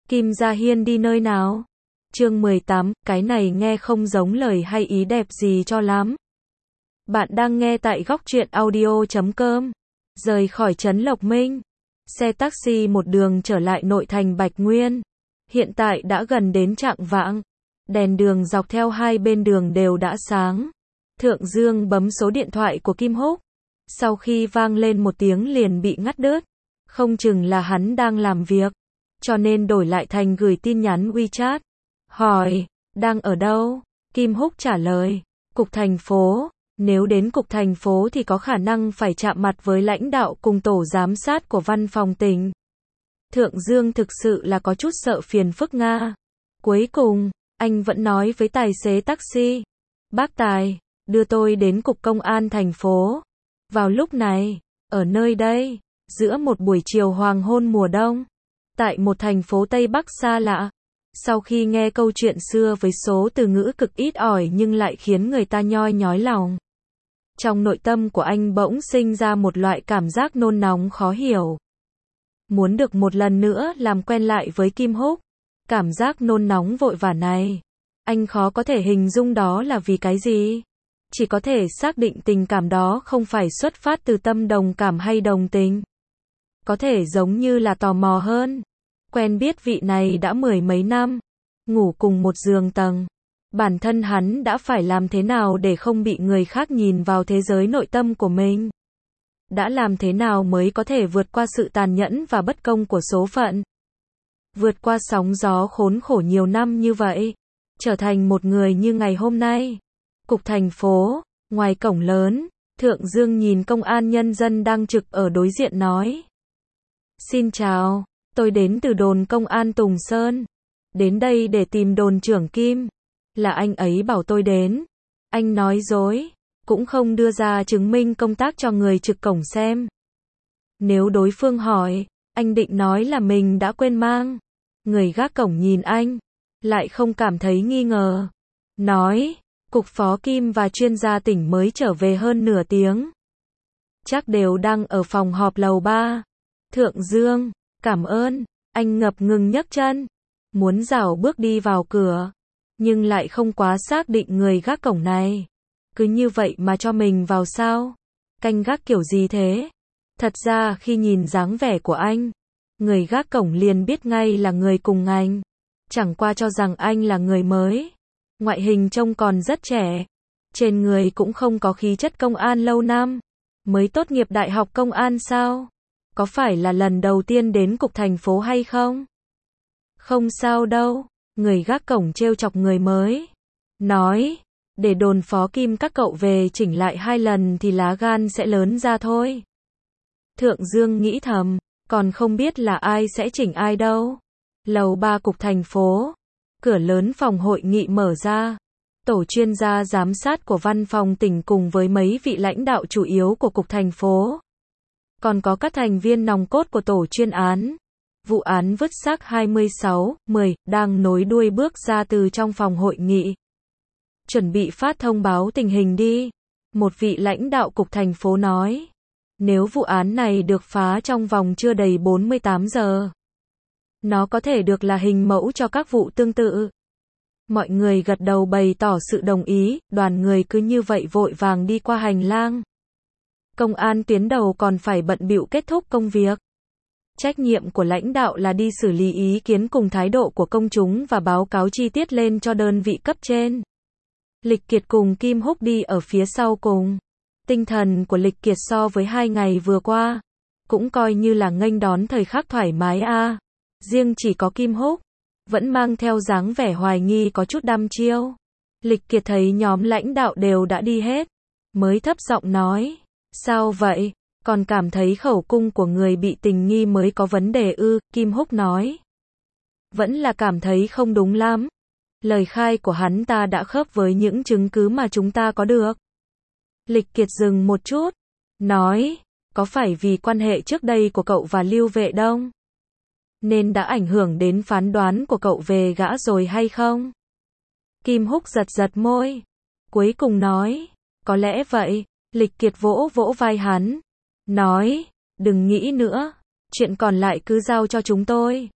Kim Gia Hiên đi nơi nào? Chương 18, cái này nghe không giống lời hay ý đẹp gì cho lắm. Bạn đang nghe tại góc truyện audio.com. Rời khỏi trấn Lộc Minh, xe taxi một đường trở lại nội thành Bạch Nguyên. Hiện tại đã gần đến chạng vạng, đèn đường dọc theo hai bên đường đều đã sáng. Thượng Dương bấm số điện thoại của Kim Húc. Sau khi vang lên một tiếng liền bị ngắt đứt. Không chừng là hắn đang làm việc, cho nên đổi lại thành gửi tin nhắn WeChat. Hỏi, đang ở đâu? Kim Húc trả lời, cục thành phố. Nếu đến cục thành phố thì có khả năng phải chạm mặt với lãnh đạo cùng tổ giám sát của văn phòng tỉnh. Thượng Dương thực sự là có chút sợ phiền phức Nga. Cuối cùng, anh vẫn nói với tài xế taxi. Bác Tài, đưa tôi đến cục công an thành phố. Vào lúc này, ở nơi đây, giữa một buổi chiều hoàng hôn mùa đông, tại một thành phố Tây Bắc xa lạ. Sau khi nghe câu chuyện xưa với số từ ngữ cực ít ỏi nhưng lại khiến người ta nhoi nhói lòng, trong nội tâm của anh bỗng sinh ra một loại cảm giác nôn nóng khó hiểu. Muốn được một lần nữa làm quen lại với Kim Húc. Cảm giác nôn nóng vội vã này, anh khó có thể hình dung đó là vì cái gì. Chỉ có thể xác định tình cảm đó không phải xuất phát từ tâm đồng cảm hay đồng tình. Có thể giống như là tò mò hơn. Quen biết vị này đã mười mấy năm, ngủ cùng một giường tầng. Bản thân hắn đã phải làm thế nào để không bị người khác nhìn vào thế giới nội tâm của mình? Đã làm thế nào mới có thể vượt qua sự tàn nhẫn và bất công của số phận? Vượt qua sóng gió khốn khổ nhiều năm như vậy, trở thành một người như ngày hôm nay. Cục thành phố, ngoài cổng lớn, Thượng Dương nhìn công an nhân dân đang trực ở đối diện nói. Xin chào, tôi đến từ đồn công an Tùng Sơn. Đến đây để tìm đồn trưởng Kim. Là anh ấy bảo tôi đến. Anh nói dối, cũng không đưa ra chứng minh công tác cho người trực cổng xem. Nếu đối phương hỏi, anh định nói là mình đã quên mang. Người gác cổng nhìn anh, lại không cảm thấy nghi ngờ. Nói, cục phó Kim và chuyên gia tỉnh mới trở về hơn nửa tiếng. Chắc đều đang ở phòng họp lầu 3. Thượng Dương, cảm ơn. Anh ngập ngừng nhấc chân, muốn rảo bước đi vào cửa, nhưng lại không quá xác định người gác cổng này. Cứ như vậy mà cho mình vào sao? Canh gác kiểu gì thế? Thật ra khi nhìn dáng vẻ của anh, người gác cổng liền biết ngay là người cùng ngành. Chẳng qua cho rằng anh là người mới. Ngoại hình trông còn rất trẻ. Trên người cũng không có khí chất công an lâu năm. Mới tốt nghiệp đại học công an sao? Có phải là lần đầu tiên đến cục thành phố hay không? Không sao đâu. Người gác cổng trêu chọc người mới. Nói, để đồn phó Kim các cậu về chỉnh lại 2 lần thì lá gan sẽ lớn ra thôi. Thượng Dương nghĩ thầm, còn không biết là ai sẽ chỉnh ai đâu. Lầu 3 cục thành phố. Cửa lớn phòng hội nghị mở ra. Tổ chuyên gia giám sát của văn phòng tỉnh cùng với mấy vị lãnh đạo chủ yếu của cục thành phố. Còn có các thành viên nòng cốt của tổ chuyên án. Vụ án vứt xác 26/10 đang nối đuôi bước ra từ trong phòng hội nghị. Chuẩn bị phát thông báo tình hình đi. Một vị lãnh đạo cục thành phố nói. Nếu vụ án này được phá trong vòng chưa đầy 48 giờ, nó có thể được là hình mẫu cho các vụ tương tự. Mọi người gật đầu bày tỏ sự đồng ý, đoàn người cứ như vậy vội vàng đi qua hành lang. Công an tuyến đầu còn phải bận bịu kết thúc công việc. Trách nhiệm của lãnh đạo là đi xử lý ý kiến cùng thái độ của công chúng và báo cáo chi tiết lên cho đơn vị cấp trên. Lịch Kiệt cùng Kim Húc đi ở phía sau cùng. Tinh thần của Lịch Kiệt so với 2 ngày vừa qua, cũng coi như là nghênh đón thời khắc thoải mái a. Riêng chỉ có Kim Húc, vẫn mang theo dáng vẻ hoài nghi có chút đăm chiêu. Lịch Kiệt thấy nhóm lãnh đạo đều đã đi hết, mới thấp giọng nói, sao vậy? Còn cảm thấy khẩu cung của người bị tình nghi mới có vấn đề ư? Kim Húc nói, vẫn là cảm thấy không đúng lắm. Lời khai của hắn ta đã khớp với những chứng cứ mà chúng ta có được. Lịch Kiệt dừng một chút, nói, có phải vì quan hệ trước đây của cậu và Lưu Vệ Đông nên đã ảnh hưởng đến phán đoán của cậu về gã rồi hay không? Kim Húc giật giật môi, cuối cùng nói, có lẽ vậy. Lịch Kiệt vỗ vỗ vai hắn, nói, đừng nghĩ nữa, chuyện còn lại cứ giao cho chúng tôi.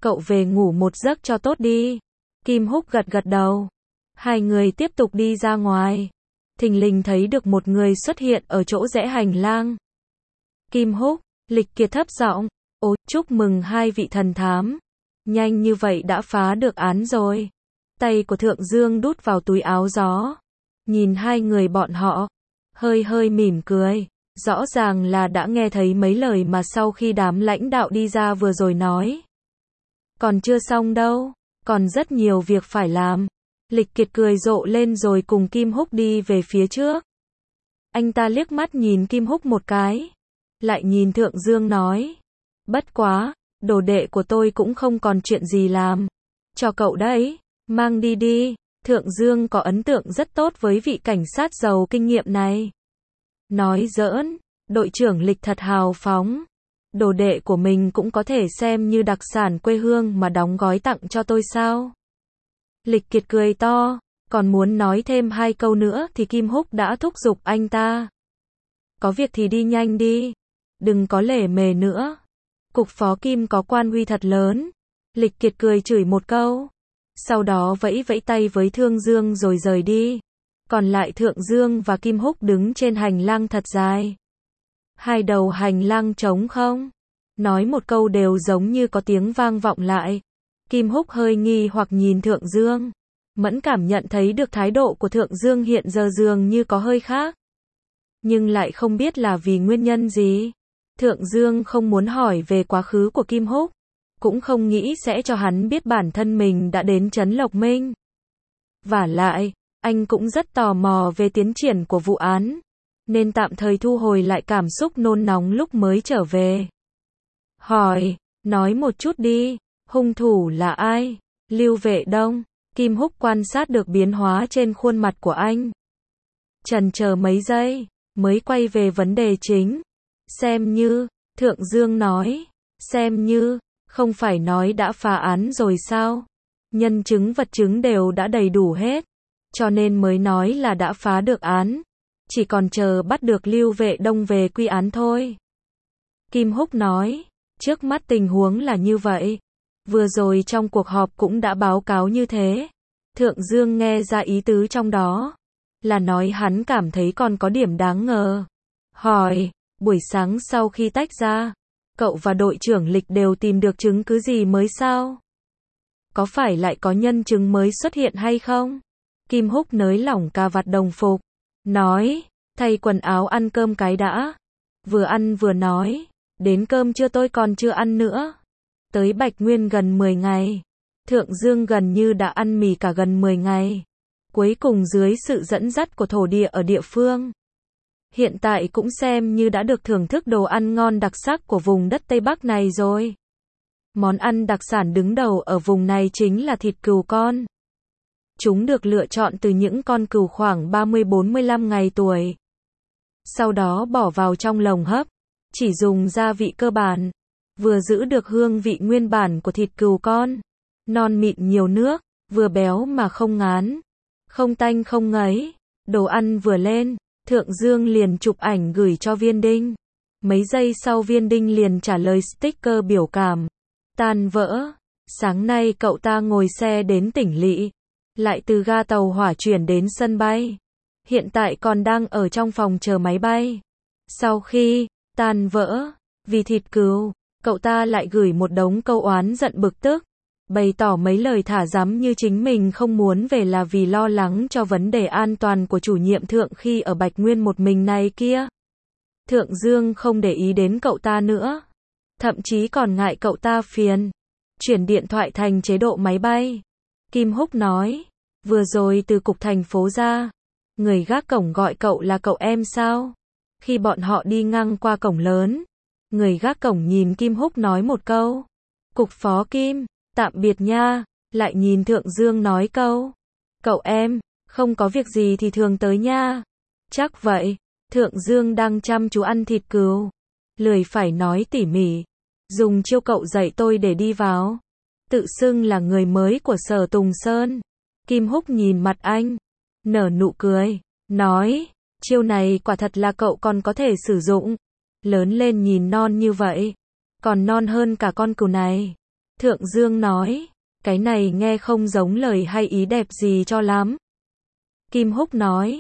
cậu về ngủ một giấc cho tốt đi. Kim Húc gật gật đầu. Hai người tiếp tục đi ra ngoài. Thình lình thấy được một người xuất hiện ở chỗ rẽ hành lang. Kim Húc, Lịch Kiệt thấp giọng, "Ồ, chúc mừng hai vị thần thám. Nhanh như vậy đã phá được án rồi." Tay của Thượng Dương đút vào túi áo gió. Nhìn hai người bọn họ, hơi hơi mỉm cười. Rõ ràng là đã nghe thấy mấy lời mà sau khi đám lãnh đạo đi ra vừa rồi nói. Còn chưa xong đâu, còn rất nhiều việc phải làm. Lịch Kiệt cười rộ lên rồi cùng Kim Húc đi về phía trước. Anh ta liếc mắt nhìn Kim Húc một cái, lại nhìn Thượng Dương nói, bất quá, đồ đệ của tôi cũng không còn chuyện gì làm. Cho cậu đấy, mang đi đi. Thượng Dương có ấn tượng rất tốt với vị cảnh sát giàu kinh nghiệm này. Nói giỡn, đội trưởng Lịch thật hào phóng. Đồ đệ của mình cũng có thể xem như đặc sản quê hương mà đóng gói tặng cho tôi sao? Lịch Kiệt cười to, còn muốn nói thêm hai câu nữa thì Kim Húc đã thúc giục anh ta. Có việc thì đi nhanh đi, đừng có lề mề nữa. Cục phó Kim có quan uy thật lớn. Lịch Kiệt cười chửi một câu, sau đó vẫy vẫy tay với Thương Dương rồi rời đi. Còn lại Thượng Dương và Kim Húc đứng trên hành lang thật dài. Hai đầu hành lang trống không, nói một câu đều giống như có tiếng vang vọng lại. Kim Húc hơi nghi hoặc nhìn Thượng Dương, mẫn cảm nhận thấy được thái độ của Thượng Dương hiện giờ dường như có hơi khác. Nhưng lại không biết là vì nguyên nhân gì. Thượng Dương không muốn hỏi về quá khứ của Kim Húc, cũng không nghĩ sẽ cho hắn biết bản thân mình đã đến Trấn Lộc Minh. Vả lại, anh cũng rất tò mò về tiến triển của vụ án, nên tạm thời thu hồi lại cảm xúc nôn nóng lúc mới trở về. Hỏi, nói một chút đi, hung thủ là ai? Lưu Vệ Đông. Kim Húc quan sát được biến hóa trên khuôn mặt của anh. Chần chờ mấy giây, mới quay về vấn đề chính. Xem như, Thượng Dương nói, xem như, không phải nói đã phá án rồi sao? Nhân chứng vật chứng đều đã đầy đủ hết, cho nên mới nói là đã phá được án. Chỉ còn chờ bắt được Lưu Vệ Đông về quy án thôi. Kim Húc nói, trước mắt tình huống là như vậy. Vừa rồi trong cuộc họp cũng đã báo cáo như thế. Thượng Dương nghe ra ý tứ trong đó, là nói hắn cảm thấy còn có điểm đáng ngờ. Hỏi, buổi sáng sau khi tách ra, cậu và đội trưởng Lịch đều tìm được chứng cứ gì mới sao? Có phải lại có nhân chứng mới xuất hiện hay không? Kim Húc nới lỏng cà vạt đồng phục, nói, thay quần áo ăn cơm cái đã. Vừa ăn vừa nói, đến cơm trưa tôi còn chưa ăn nữa. Tới Bạch Nguyên gần 10 ngày. Thượng Dương gần như đã ăn mì cả gần 10 ngày. Cuối cùng dưới sự dẫn dắt của thổ địa ở địa phương, hiện tại cũng xem như đã được thưởng thức đồ ăn ngon đặc sắc của vùng đất Tây Bắc này rồi. Món ăn đặc sản đứng đầu ở vùng này chính là thịt cừu con. Chúng được lựa chọn từ những con cừu khoảng 30-45 ngày tuổi. Sau đó bỏ vào trong lồng hấp, chỉ dùng gia vị cơ bản, vừa giữ được hương vị nguyên bản của thịt cừu con. Non mịn nhiều nước, vừa béo mà không ngán, không tanh không ngấy. Đồ ăn vừa lên, Thượng Dương liền chụp ảnh gửi cho Viên Đinh. Mấy giây sau Viên Đinh liền trả lời sticker biểu cảm. Tan vỡ. Sáng nay cậu ta ngồi xe đến tỉnh lỵ, lại từ ga tàu hỏa chuyển đến sân bay. Hiện tại còn đang ở trong phòng chờ máy bay. Sau khi tan vỡ, vì thịt cừu, cậu ta lại gửi một đống câu oán giận bực tức, bày tỏ mấy lời thả dắm như chính mình không muốn về là vì lo lắng cho vấn đề an toàn của chủ nhiệm Thượng khi ở Bạch Nguyên một mình này kia. Thượng Dương không để ý đến cậu ta nữa, thậm chí còn ngại cậu ta phiền, chuyển điện thoại thành chế độ máy bay. Kim Húc nói, vừa rồi từ cục thành phố ra, người gác cổng gọi cậu là cậu em sao? Khi bọn họ đi ngang qua cổng lớn, người gác cổng nhìn Kim Húc nói một câu, cục phó Kim, tạm biệt nha, lại nhìn Thượng Dương nói câu, cậu em, không có việc gì thì thường tới nha. Chắc vậy. Thượng Dương đang chăm chú ăn thịt cừu, lười phải nói tỉ mỉ, dùng chiêu cậu dạy tôi để đi vào, tự xưng là người mới của Sở Tùng Sơn. Kim Húc nhìn mặt anh, nở nụ cười, nói, chiêu này quả thật là cậu còn có thể sử dụng, lớn lên nhìn non như vậy, còn non hơn cả con cừu này. Thượng Dương nói, cái này nghe không giống lời hay ý đẹp gì cho lắm. Kim Húc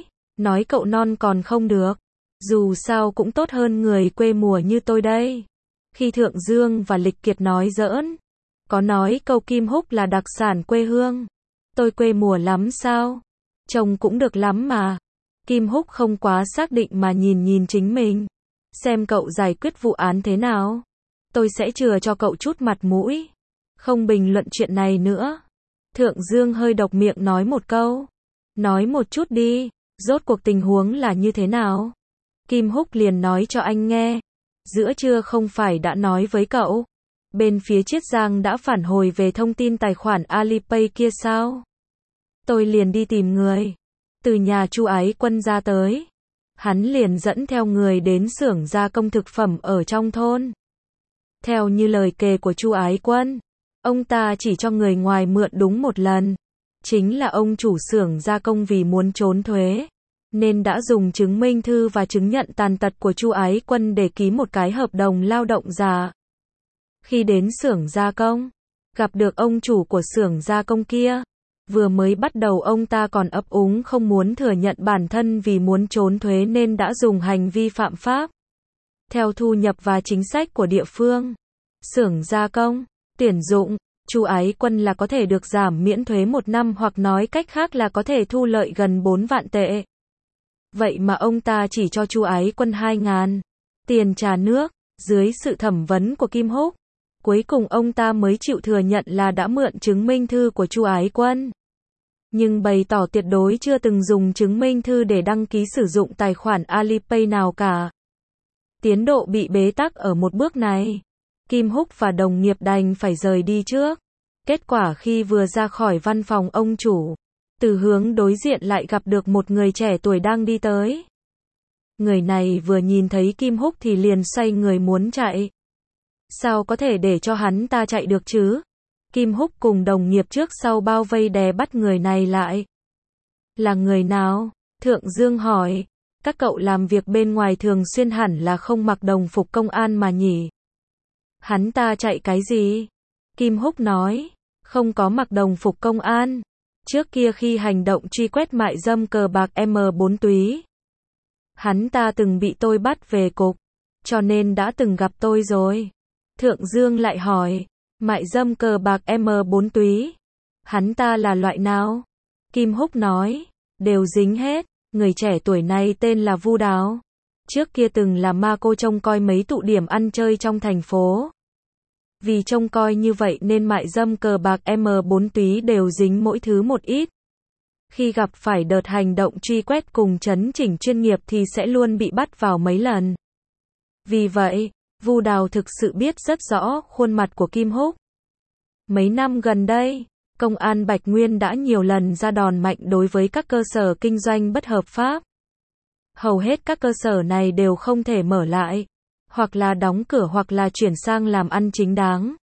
nói cậu non còn không được, dù sao cũng tốt hơn người quê mùa như tôi đây. Khi Thượng Dương và Lịch Kiệt nói giỡn, có nói câu Kim Húc là đặc sản quê hương. Tôi quê mùa lắm sao? Trông cũng được lắm mà. Kim Húc không quá xác định mà nhìn chính mình. Xem cậu giải quyết vụ án thế nào. Tôi sẽ chừa cho cậu chút mặt mũi. Không bình luận chuyện này nữa. Thượng Dương hơi độc miệng nói một câu. Nói một chút đi, rốt cuộc tình huống là như thế nào? Kim Húc liền nói cho anh nghe. Giữa trưa không phải đã nói với cậu. Bên phía Chiết Giang đã phản hồi về thông tin tài khoản Alipay kia sao? Tôi liền đi tìm người. Từ nhà Chu Ái Quân ra tới. Hắn liền dẫn theo người đến xưởng gia công thực phẩm ở trong thôn. Theo như lời kể của Chu Ái Quân, ông ta chỉ cho người ngoài mượn đúng một lần. Chính là ông chủ xưởng gia công vì muốn trốn thuế, nên đã dùng chứng minh thư và chứng nhận tàn tật của Chu Ái Quân để ký một cái hợp đồng lao động giả. Khi đến xưởng gia công, gặp được ông chủ của xưởng gia công kia. Vừa mới bắt đầu ông ta còn ấp úng không muốn thừa nhận bản thân vì muốn trốn thuế nên đã dùng hành vi phạm pháp. Theo thu nhập và chính sách của địa phương, xưởng gia công, tuyển dụng, Chu Ái Quân là có thể được giảm miễn thuế 1 năm hoặc nói cách khác là có thể thu lợi gần 4 vạn tệ. Vậy mà ông ta chỉ cho Chu Ái Quân 2.000 tiền trà nước. Dưới sự thẩm vấn của Kim Húc, cuối cùng ông ta mới chịu thừa nhận là đã mượn chứng minh thư của Chu Ái Quân. Nhưng bày tỏ tuyệt đối chưa từng dùng chứng minh thư để đăng ký sử dụng tài khoản Alipay nào cả. Tiến độ bị bế tắc ở một bước này. Kim Húc và đồng nghiệp đành phải rời đi trước. Kết quả khi vừa ra khỏi văn phòng ông chủ, từ hướng đối diện lại gặp được một người trẻ tuổi đang đi tới. Người này vừa nhìn thấy Kim Húc thì liền xoay người muốn chạy. Sao có thể để cho hắn ta chạy được chứ? Kim Húc cùng đồng nghiệp trước sau bao vây đè bắt người này lại. Là người nào? Thượng Dương hỏi. Các cậu làm việc bên ngoài thường xuyên hẳn là không mặc đồng phục công an mà nhỉ? Hắn ta chạy cái gì? Kim Húc nói. Không có mặc đồng phục công an. Trước kia khi hành động truy quét mại dâm cờ bạc M4 túy, hắn ta từng bị tôi bắt về cục, cho nên đã từng gặp tôi rồi. Thượng Dương lại hỏi. Mại dâm cờ bạc M4 túy. Hắn ta là loại nào? Kim Húc nói. Đều dính hết. Người trẻ tuổi này tên là Vu Đào. Trước kia từng là ma cô trông coi mấy tụ điểm ăn chơi trong thành phố. Vì trông coi như vậy nên mại dâm cờ bạc M4 túy đều dính mỗi thứ một ít. Khi gặp phải đợt hành động truy quét cùng chấn chỉnh chuyên nghiệp thì sẽ luôn bị bắt vào mấy lần. Vì vậy, Vu Đào thực sự biết rất rõ khuôn mặt của Kim Húc. Mấy năm gần đây, Công an Bạch Nguyên đã nhiều lần ra đòn mạnh đối với các cơ sở kinh doanh bất hợp pháp. Hầu hết các cơ sở này đều không thể mở lại, hoặc là đóng cửa hoặc là chuyển sang làm ăn chính đáng.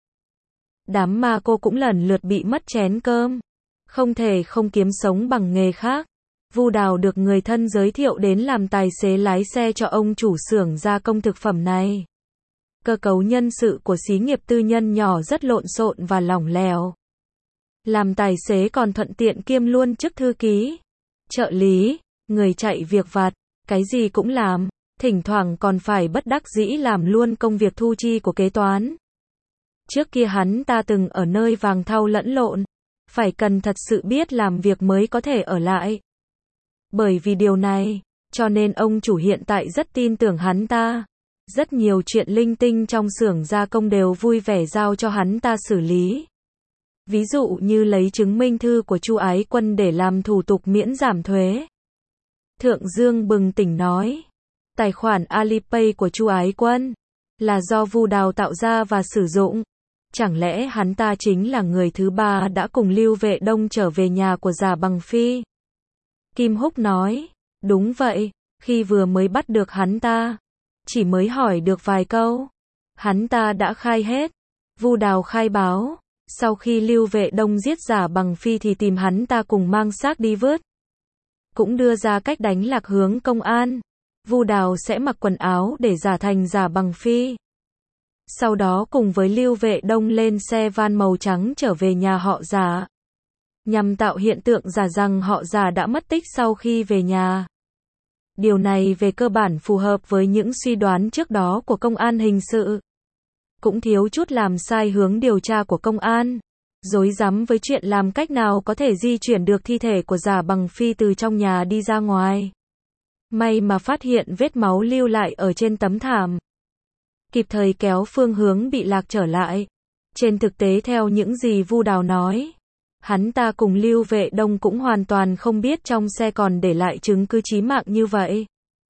Đám ma cô cũng lần lượt bị mất chén cơm, không thể không kiếm sống bằng nghề khác. Vu Đào được người thân giới thiệu đến làm tài xế lái xe cho ông chủ xưởng gia công thực phẩm này. Cơ cấu nhân sự của xí nghiệp tư nhân nhỏ rất lộn xộn và lỏng lẻo. Làm tài xế còn thuận tiện kiêm luôn chức thư ký, trợ lý, người chạy việc vặt, cái gì cũng làm, thỉnh thoảng còn phải bất đắc dĩ làm luôn công việc thu chi của kế toán. Trước kia hắn ta từng ở nơi vàng thau lẫn lộn, phải cần thật sự biết làm việc mới có thể ở lại. Bởi vì điều này, cho nên ông chủ hiện tại rất tin tưởng hắn ta. Rất nhiều chuyện linh tinh trong xưởng gia công đều vui vẻ giao cho hắn ta xử lý. Ví dụ như lấy chứng minh thư của Chu Ái Quân để làm thủ tục miễn giảm thuế. Thượng Dương bừng tỉnh nói. Tài khoản Alipay của Chu Ái Quân là do Vu Đào tạo ra và sử dụng. Chẳng lẽ hắn ta chính là người thứ ba đã cùng Lưu Vệ Đông trở về nhà của Già Bằng Phi? Kim Húc nói. Đúng vậy, khi vừa mới bắt được hắn ta, chỉ mới hỏi được vài câu, hắn ta đã khai hết. Vu Đào khai báo, sau khi Lưu Vệ Đông giết Già Bằng Phi thì tìm hắn ta cùng mang xác đi vớt. Cũng đưa ra cách đánh lạc hướng công an. Vu Đào sẽ mặc quần áo để giả thành Già Bằng Phi. Sau đó cùng với Lưu Vệ Đông lên xe van màu trắng trở về nhà họ Giả. Nhằm tạo hiện tượng giả rằng họ Giả đã mất tích sau khi về nhà. Điều này về cơ bản phù hợp với những suy đoán trước đó của công an hình sự. Cũng thiếu chút làm sai hướng điều tra của công an. Rối rắm với chuyện làm cách nào có thể di chuyển được thi thể của Giả Bằng Phi từ trong nhà đi ra ngoài. May mà phát hiện vết máu lưu lại ở trên tấm thảm. Kịp thời kéo phương hướng bị lạc trở lại. Trên thực tế theo những gì Vu Đào nói, hắn ta cùng Lưu Vệ Đông cũng hoàn toàn không biết trong xe còn để lại chứng cứ chí mạng như vậy.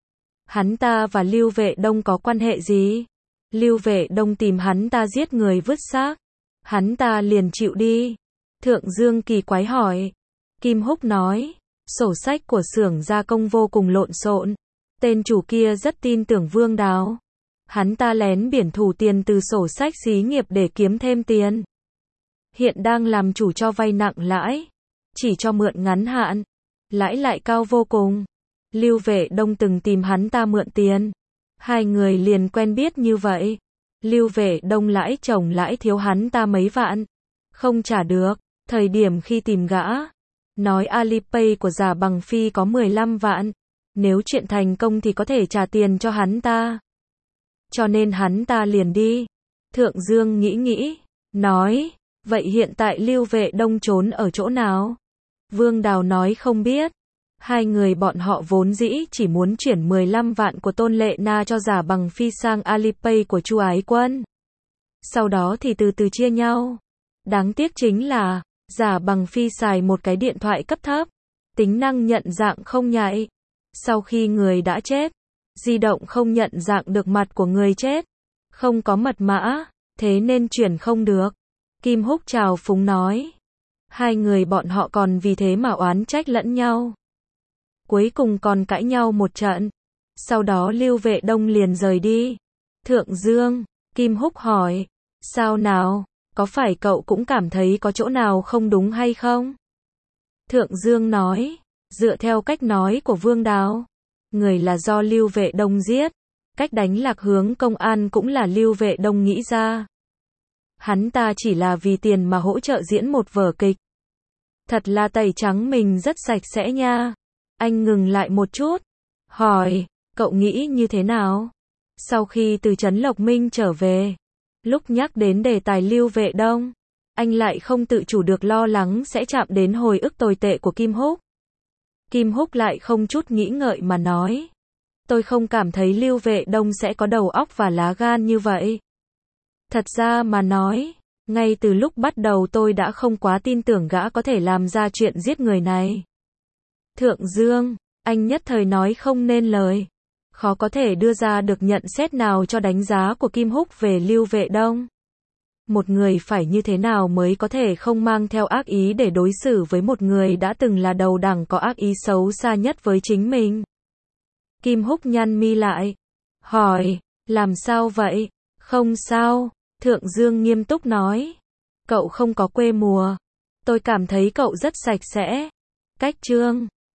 Hắn ta và Lưu Vệ Đông có quan hệ gì? Lưu Vệ Đông tìm hắn ta giết người vứt xác. Hắn ta liền chịu đi. Thượng Dương kỳ quái hỏi. Kim Húc nói, sổ sách của xưởng gia công vô cùng lộn xộn. Tên chủ kia rất tin tưởng Vương Đào. Hắn ta lén biển thủ tiền từ sổ sách xí nghiệp để kiếm thêm tiền. Hiện đang làm chủ cho vay nặng lãi. Chỉ cho mượn ngắn hạn. Lãi lại cao vô cùng. Lưu Vệ Đông từng tìm hắn ta mượn tiền. Hai người liền quen biết như vậy. Lưu Vệ Đông lãi chồng lãi thiếu hắn ta mấy vạn. Không trả được. Thời điểm khi tìm gã, nói Alipay của Giả Bằng Phi có 15 vạn. Nếu chuyện thành công thì có thể trả tiền cho hắn ta. Cho nên hắn ta liền đi. Thượng Dương nghĩ, nói, vậy hiện tại Lưu Vệ Đông trốn ở chỗ nào? Vương Đào nói không biết. Hai người bọn họ vốn dĩ chỉ muốn chuyển 15 vạn của Tôn Lệ Na cho Giả Bằng Phi sang Alipay của Chu Ái Quân. Sau đó thì từ từ chia nhau. Đáng tiếc chính là, Giả Bằng Phi xài một cái điện thoại cấp thấp. Tính năng nhận dạng không nhạy. Sau khi người đã chết, di động không nhận dạng được mặt của người chết. Không có mật mã, thế nên chuyển không được. Kim Húc trào phúng nói. Hai người bọn họ còn vì thế mà oán trách lẫn nhau. Cuối cùng còn cãi nhau một trận. Sau đó Lưu Vệ Đông liền rời đi. Thượng Dương, Kim Húc hỏi. Sao nào? Có phải cậu cũng cảm thấy có chỗ nào không đúng hay không? Thượng Dương nói. Dựa theo cách nói của Vương Đào, người là do Lưu Vệ Đông giết. Cách đánh lạc hướng công an cũng là Lưu Vệ Đông nghĩ ra. Hắn ta chỉ là vì tiền mà hỗ trợ diễn một vở kịch. Thật là tẩy trắng mình rất sạch sẽ nha. Anh ngừng lại một chút. Hỏi, cậu nghĩ như thế nào? Sau khi từ Trấn Lộc Minh trở về, lúc nhắc đến đề tài Lưu Vệ Đông, anh lại không tự chủ được lo lắng sẽ chạm đến hồi ức tồi tệ của Kim Húc. Kim Húc lại không chút nghĩ ngợi mà nói. Tôi không cảm thấy Lưu Vệ Đông sẽ có đầu óc và lá gan như vậy. Thật ra mà nói, ngay từ lúc bắt đầu tôi đã không quá tin tưởng gã có thể làm ra chuyện giết người này. Thượng Dương, anh nhất thời nói không nên lời. Khó có thể đưa ra được nhận xét nào cho đánh giá của Kim Húc về Lưu Vệ Đông. Một người phải như thế nào mới có thể không mang theo ác ý để đối xử với một người đã từng là đầu đẳng có ác ý xấu xa nhất với chính mình? Kim Húc nhăn mi lại. Hỏi, làm sao vậy? Không sao, Thượng Dương nghiêm túc nói. Cậu không có quê mùa. Tôi cảm thấy cậu rất sạch sẽ. Cách chương